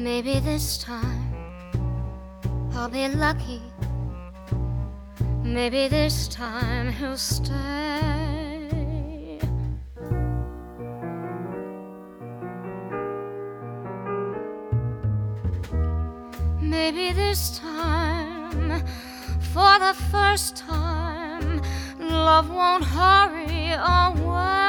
Maybe this time I'll be lucky. Maybe this time he'll stay. Maybe this time, for the first time, love won't hurry away.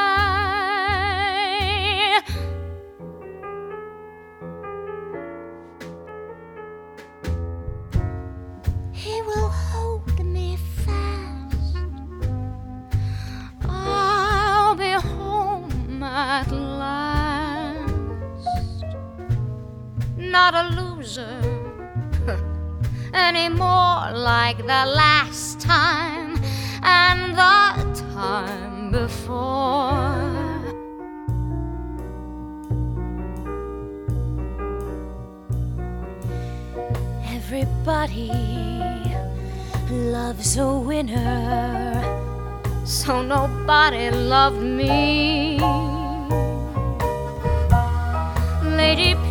He will hold me fast. I'll be home at last. Not a loser anymore, like the last time and the time before. Everybody loves a winner, so nobody loved me. Lady